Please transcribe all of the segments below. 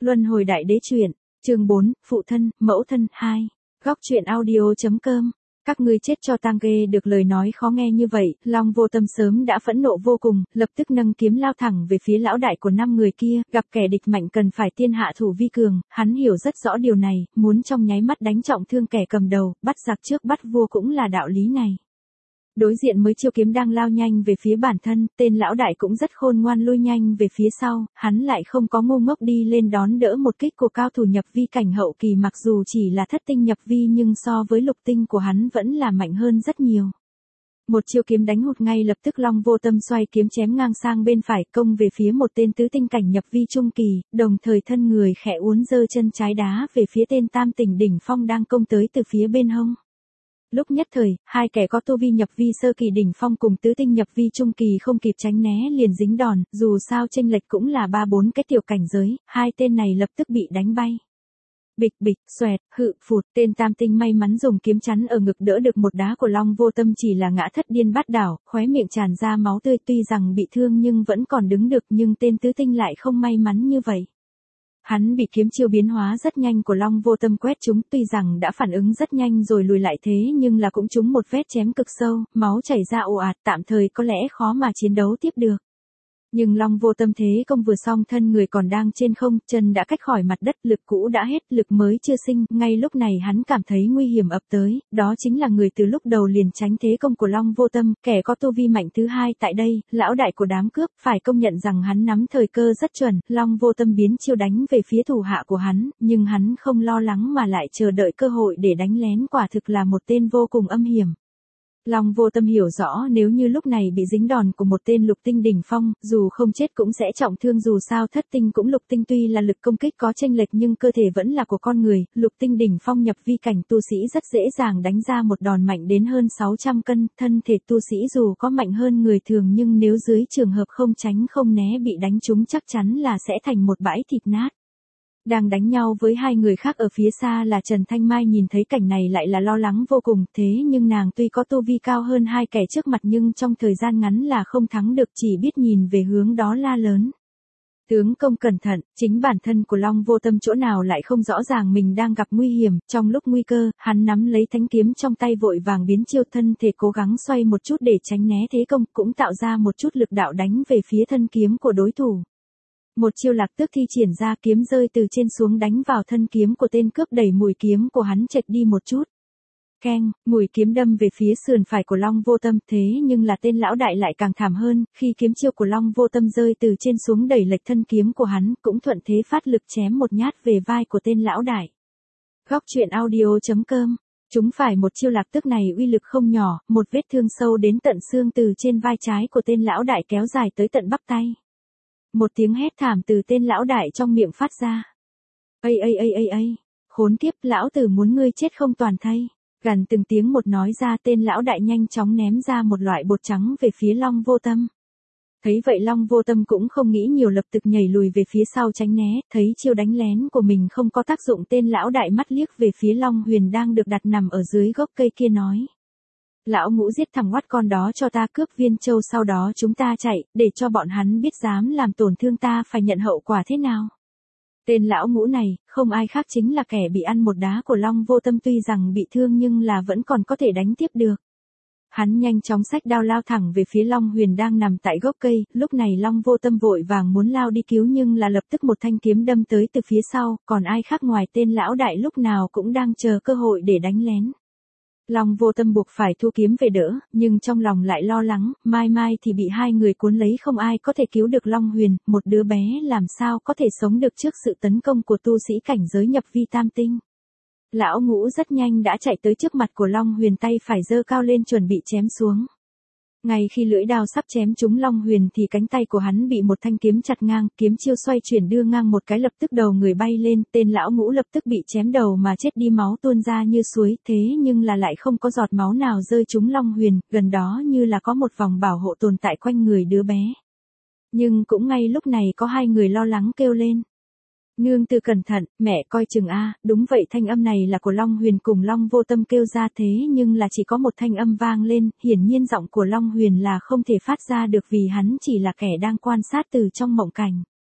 Luân hồi đại đế truyện, chương 4, phụ thân, mẫu thân, 2. Góc truyện audio.com. Các ngươi chết cho tang ghê. Được lời nói khó nghe như vậy, Long Vô Tâm sớm đã phẫn nộ vô cùng, lập tức nâng kiếm lao thẳng về phía lão đại của 5 người kia, gặp kẻ địch mạnh cần phải tiên hạ thủ vi cường, hắn hiểu rất rõ điều này, muốn trong nháy mắt đánh trọng thương kẻ cầm đầu, bắt giặc trước bắt vua cũng là đạo lý này. Đối diện mới chiêu kiếm đang lao nhanh về phía bản thân, tên lão đại cũng rất khôn ngoan lui nhanh về phía sau, hắn lại không có ngu ngốc đi lên đón đỡ một kích của cao thủ nhập vi cảnh hậu kỳ, mặc dù chỉ là thất tinh nhập vi nhưng so với lục tinh của hắn vẫn là mạnh hơn rất nhiều. Một chiêu kiếm đánh hụt, ngay lập tức Long Vô Tâm xoay kiếm chém ngang sang bên phải, công về phía một tên tứ tinh cảnh nhập vi trung kỳ, đồng thời thân người khẽ uốn giơ chân trái đá về phía tên tam tỉnh đỉnh phong đang công tới từ phía bên hông. Lúc nhất thời, hai kẻ có tu vi nhập vi sơ kỳ đỉnh phong cùng tứ tinh nhập vi trung kỳ không kịp tránh né liền dính đòn, dù sao chênh lệch cũng là 3-4 cái tiểu cảnh giới, hai tên này lập tức bị đánh bay. Bịch bịch, xoẹt, hự, phụt, tên tam tinh may mắn dùng kiếm chắn ở ngực đỡ được một đá của Long Vô Tâm, chỉ là ngã thất điên bát đảo, khóe miệng tràn ra máu tươi, tuy rằng bị thương nhưng vẫn còn đứng được, nhưng tên tứ tinh lại không may mắn như vậy. Hắn bị kiếm chiêu biến hóa rất nhanh của Long Vô Tâm quét trúng, tuy rằng đã phản ứng rất nhanh rồi lùi lại thế nhưng là cũng trúng một vết chém cực sâu, máu chảy ra ồ ạt, tạm thời có lẽ khó mà chiến đấu tiếp được. Nhưng Long Vô Tâm thế công vừa xong, thân người còn đang trên không, chân đã cách khỏi mặt đất, lực cũ đã hết, lực mới chưa sinh, ngay lúc này hắn cảm thấy nguy hiểm ập tới, đó chính là người từ lúc đầu liền tránh thế công của Long Vô Tâm, kẻ có tu vi mạnh thứ hai tại đây, lão đại của đám cướp, phải công nhận rằng hắn nắm thời cơ rất chuẩn. Long Vô Tâm biến chiêu đánh về phía thủ hạ của hắn, nhưng hắn không lo lắng mà lại chờ đợi cơ hội để đánh lén, quả thực là một tên vô cùng âm hiểm. Long Vô Tâm hiểu rõ nếu như lúc này bị dính đòn của một tên lục tinh đỉnh phong, dù không chết cũng sẽ trọng thương, dù sao thất tinh cũng lục tinh, tuy là lực công kích có chênh lệch nhưng cơ thể vẫn là của con người, lục tinh đỉnh phong nhập vi cảnh tu sĩ rất dễ dàng đánh ra một đòn mạnh đến hơn 600 cân, thân thể tu sĩ dù có mạnh hơn người thường nhưng nếu dưới trường hợp không tránh không né bị đánh trúng chắc chắn là sẽ thành một bãi thịt nát. Đang đánh nhau với hai người khác ở phía xa là Trần Thanh Mai, nhìn thấy cảnh này lại là lo lắng vô cùng, thế nhưng nàng tuy có tu vi cao hơn hai kẻ trước mặt nhưng trong thời gian ngắn là không thắng được, chỉ biết nhìn về hướng đó la lớn. Tướng công cẩn thận, chính bản thân của Long Vô Tâm chỗ nào lại không rõ ràng mình đang gặp nguy hiểm, trong lúc nguy cơ, hắn nắm lấy thanh kiếm trong tay vội vàng biến chiêu, thân thể cố gắng xoay một chút để tránh né thế công, cũng tạo ra một chút lực đạo đánh về phía thân kiếm của đối thủ. Một chiêu lạc tước thi triển ra, kiếm rơi từ trên xuống đánh vào thân kiếm của tên cướp, đẩy mũi kiếm của hắn chệch đi một chút. Keng, mũi kiếm đâm về phía sườn phải của Long Vô Tâm, thế nhưng là tên lão đại lại càng thảm hơn, khi kiếm chiêu của Long Vô Tâm rơi từ trên xuống đẩy lệch thân kiếm của hắn, cũng thuận thế phát lực chém một nhát về vai của tên lão đại. Góc truyện audio.com. Chúng phải một chiêu lạc tước này uy lực không nhỏ, một vết thương sâu đến tận xương từ trên vai trái của tên lão đại kéo dài tới tận bắp tay. Một tiếng hét thảm từ tên lão đại trong miệng phát ra. Ây, khốn kiếp, lão tử muốn ngươi chết không toàn thây. Gần từng tiếng một nói ra, tên lão đại nhanh chóng ném ra một loại bột trắng về phía Long Vô Tâm. Thấy vậy Long Vô Tâm cũng không nghĩ nhiều, lập tức nhảy lùi về phía sau tránh né, thấy chiêu đánh lén của mình không có tác dụng, tên lão đại mắt liếc về phía Long Huyền đang được đặt nằm ở dưới gốc cây kia nói. Lão Ngũ giết thằng oát con đó cho ta, cướp viên châu, sau đó chúng ta chạy, để cho bọn hắn biết dám làm tổn thương ta phải nhận hậu quả thế nào. Tên lão Ngũ này, không ai khác chính là kẻ bị ăn một đá của Long Vô Tâm, tuy rằng bị thương nhưng là vẫn còn có thể đánh tiếp được. Hắn nhanh chóng xách đao lao thẳng về phía Long Huyền đang nằm tại gốc cây, lúc này Long Vô Tâm vội vàng muốn lao đi cứu nhưng là lập tức một thanh kiếm đâm tới từ phía sau, còn ai khác ngoài tên lão đại lúc nào cũng đang chờ cơ hội để đánh lén. Long Vô Tâm buộc phải thu kiếm về đỡ, nhưng trong lòng lại lo lắng, mai thì bị hai người cuốn lấy, không ai có thể cứu được Long Huyền, một đứa bé làm sao có thể sống được trước sự tấn công của tu sĩ cảnh giới nhập vi tam tinh. Lão Ngũ rất nhanh đã chạy tới trước mặt của Long Huyền, tay phải giơ cao lên chuẩn bị chém xuống. Ngay khi lưỡi đao sắp chém trúng Long Huyền thì cánh tay của hắn bị một thanh kiếm chặt ngang, kiếm chiêu xoay chuyển đưa ngang một cái, lập tức đầu người bay lên, tên lão Ngũ lập tức bị chém đầu mà chết đi, máu tuôn ra như suối, thế nhưng là lại không có giọt máu nào rơi trúng Long Huyền, gần đó như là có một vòng bảo hộ tồn tại quanh người đứa bé. Nhưng cũng ngay lúc này có hai người lo lắng kêu lên. Nương tử cẩn thận, mẹ coi chừng a. Đúng vậy, thanh âm này là của Long Huyền cùng Long Vô Tâm kêu ra, thế nhưng là chỉ có một thanh âm vang lên, hiển nhiên giọng của Long Huyền là không thể phát ra được vì hắn chỉ là kẻ đang quan sát từ trong mộng cảnh.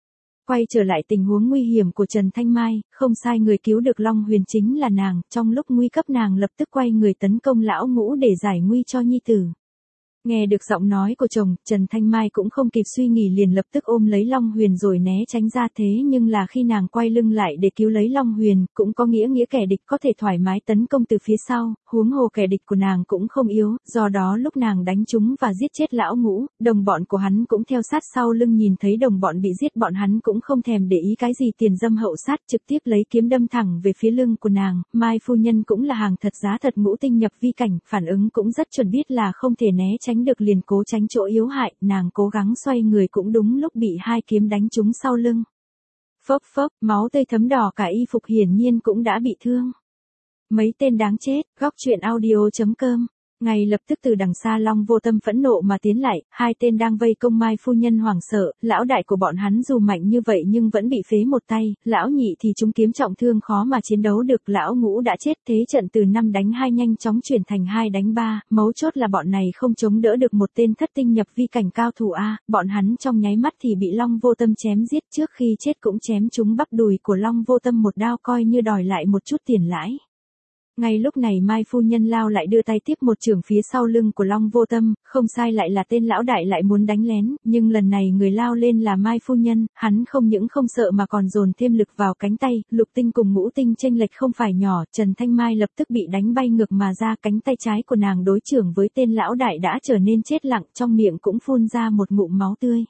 Quay trở lại tình huống nguy hiểm của Trần Thanh Mai, không sai, người cứu được Long Huyền chính là nàng, trong lúc nguy cấp nàng lập tức quay người tấn công lão ngũ để giải nguy cho nhi tử. Nghe được giọng nói của chồng, Trần Thanh Mai cũng không kịp suy nghĩ liền lập tức ôm lấy Long Huyền rồi né tránh ra, thế nhưng là khi nàng quay lưng lại để cứu lấy Long Huyền, cũng có nghĩa kẻ địch có thể thoải mái tấn công từ phía sau, huống hồ kẻ địch của nàng cũng không yếu, do đó lúc nàng đánh trúng và giết chết lão ngũ, đồng bọn của hắn cũng theo sát sau lưng, nhìn thấy đồng bọn bị giết bọn hắn cũng không thèm để ý cái gì tiền dâm hậu sát, trực tiếp lấy kiếm đâm thẳng về phía lưng của nàng. Mai phu nhân cũng là hàng thật giá thật ngũ tinh nhập vi cảnh, phản ứng cũng rất chuẩn, biết là không thể né tránh được liền cố tránh chỗ yếu hại, nàng cố gắng xoay người cũng đúng lúc bị hai kiếm đánh trúng sau lưng. Phốc phốc, máu tươi thấm đỏ cả y phục, hiển nhiên cũng đã bị thương. Mấy tên đáng chết. Góc truyện audio.com. Ngay lập tức từ đằng xa Long Vô Tâm phẫn nộ mà tiến lại, hai tên đang vây công Mai phu nhân hoảng sợ, lão đại của bọn hắn dù mạnh như vậy nhưng vẫn bị phế một tay, lão nhị thì trúng kiếm trọng thương khó mà chiến đấu được, lão ngũ đã chết, thế trận từ 5 đánh 2 nhanh chóng chuyển thành 2 đánh 3, mấu chốt là bọn này không chống đỡ được một tên thất tinh nhập vi cảnh cao thủ a, bọn hắn trong nháy mắt thì bị Long Vô Tâm chém giết, trước khi chết cũng chém trúng bắp đùi của Long Vô Tâm một đao coi như đòi lại một chút tiền lãi. Ngay lúc này Mai phu nhân lao lại đưa tay tiếp một chưởng phía sau lưng của Long Vô Tâm, không sai, lại là tên lão đại lại muốn đánh lén, nhưng lần này người lao lên là Mai phu nhân, hắn không những không sợ mà còn dồn thêm lực vào cánh tay, lục tinh cùng ngũ tinh chênh lệch không phải nhỏ, Trần Thanh Mai lập tức bị đánh bay ngược mà ra, cánh tay trái của nàng đối chưởng với tên lão đại đã trở nên chết lặng, trong miệng cũng phun ra một ngụm máu tươi.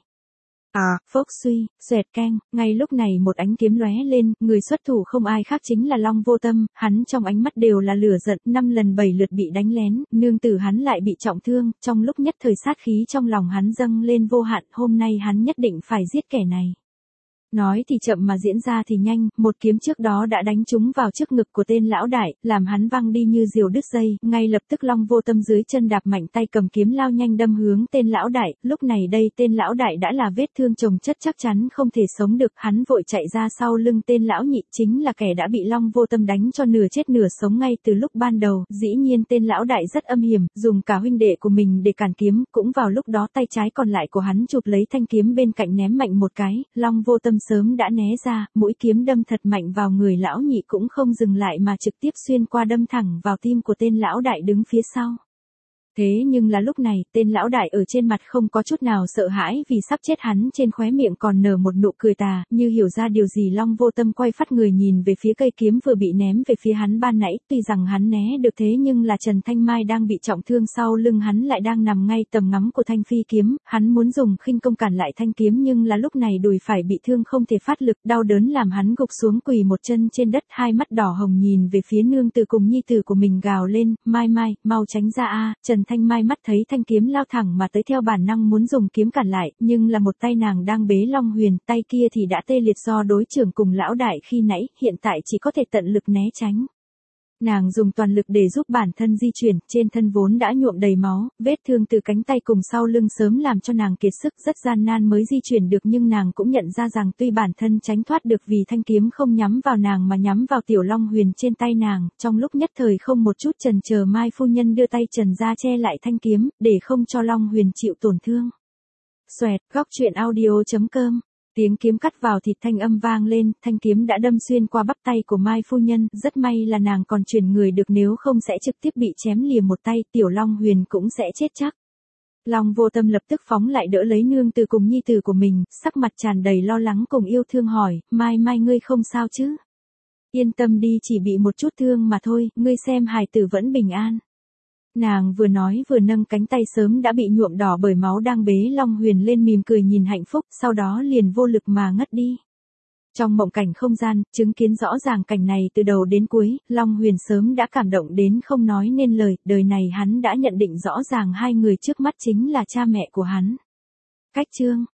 Phốc suy, xoẹt keng, ngay lúc này một ánh kiếm lóe lên, người xuất thủ không ai khác chính là Long Vô Tâm, hắn trong ánh mắt đều là lửa giận, 5 lần 7 lượt bị đánh lén, nương tử hắn lại bị trọng thương, trong lúc nhất thời sát khí trong lòng hắn dâng lên vô hạn, hôm nay hắn nhất định phải giết kẻ này. Nói thì chậm mà diễn ra thì nhanh, một kiếm trước đó đã đánh trúng vào trước ngực của tên lão đại, làm hắn văng đi như diều đứt dây, ngay lập tức Long Vô Tâm dưới chân đạp mạnh, tay cầm kiếm lao nhanh đâm hướng tên lão đại, lúc này đây tên lão đại đã là vết thương chồng chất chắc chắn không thể sống được, hắn vội chạy ra sau lưng tên lão nhị, chính là kẻ đã bị Long Vô Tâm đánh cho nửa chết nửa sống ngay từ lúc ban đầu, dĩ nhiên tên lão đại rất âm hiểm, dùng cả huynh đệ của mình để cản kiếm, cũng vào lúc đó tay trái còn lại của hắn chụp lấy thanh kiếm bên cạnh ném mạnh một cái, Long Vô Tâm sớm đã né ra, mũi kiếm đâm thật mạnh vào người lão nhị cũng không dừng lại mà trực tiếp xuyên qua đâm thẳng vào tim của tên lão đại đứng phía sau. Thế nhưng là lúc này, tên lão đại ở trên mặt không có chút nào sợ hãi vì sắp chết, hắn trên khóe miệng còn nở một nụ cười tà, như hiểu ra điều gì Long Vô Tâm quay phát người nhìn về phía cây kiếm vừa bị ném về phía hắn ban nãy, tuy rằng hắn né được thế nhưng là Trần Thanh Mai đang bị trọng thương sau lưng hắn lại đang nằm ngay tầm ngắm của thanh phi kiếm, hắn muốn dùng khinh công cản lại thanh kiếm nhưng là lúc này đùi phải bị thương không thể phát lực, đau đớn làm hắn gục xuống quỳ một chân trên đất, hai mắt đỏ hồng nhìn về phía nương tử cùng nhi tử của mình gào lên, Mai Mai, mau tránh ra a. Trần Thanh Mai mắt thấy thanh kiếm lao thẳng mà tới theo bản năng muốn dùng kiếm cản lại, nhưng là một tay nàng đang bế Long Huyền, tay kia thì đã tê liệt do đối trưởng cùng lão đại khi nãy, hiện tại chỉ có thể tận lực né tránh. Nàng dùng toàn lực để giúp bản thân di chuyển, trên thân vốn đã nhuộm đầy máu, vết thương từ cánh tay cùng sau lưng sớm làm cho nàng kiệt sức, rất gian nan mới di chuyển được, nhưng nàng cũng nhận ra rằng tuy bản thân tránh thoát được vì thanh kiếm không nhắm vào nàng mà nhắm vào tiểu Long Huyền trên tay nàng, trong lúc nhất thời không một chút chần chờ Mai phu nhân đưa tay trần ra che lại thanh kiếm, để không cho Long Huyền chịu tổn thương. Xoẹt, góc truyện audio.com. Tiếng kiếm cắt vào thịt thanh âm vang lên, thanh kiếm đã đâm xuyên qua bắp tay của Mai phu nhân, rất may là nàng còn chuyển người được, nếu không sẽ trực tiếp bị chém lìa một tay, tiểu Long Huyền cũng sẽ chết chắc. Long Vô Tâm lập tức phóng lại đỡ lấy nương tử cùng nhi tử của mình, sắc mặt tràn đầy lo lắng cùng yêu thương hỏi, Mai Mai ngươi không sao chứ? Yên tâm đi, chỉ bị một chút thương mà thôi, ngươi xem hài tử vẫn bình an. Nàng vừa nói vừa nâng cánh tay sớm đã bị nhuộm đỏ bởi máu đang bế Long Huyền lên, mỉm cười nhìn hạnh phúc, sau đó liền vô lực mà ngất đi. Trong mộng cảnh không gian, chứng kiến rõ ràng cảnh này từ đầu đến cuối, Long Huyền sớm đã cảm động đến không nói nên lời, đời này hắn đã nhận định rõ ràng hai người trước mắt chính là cha mẹ của hắn. Cách chương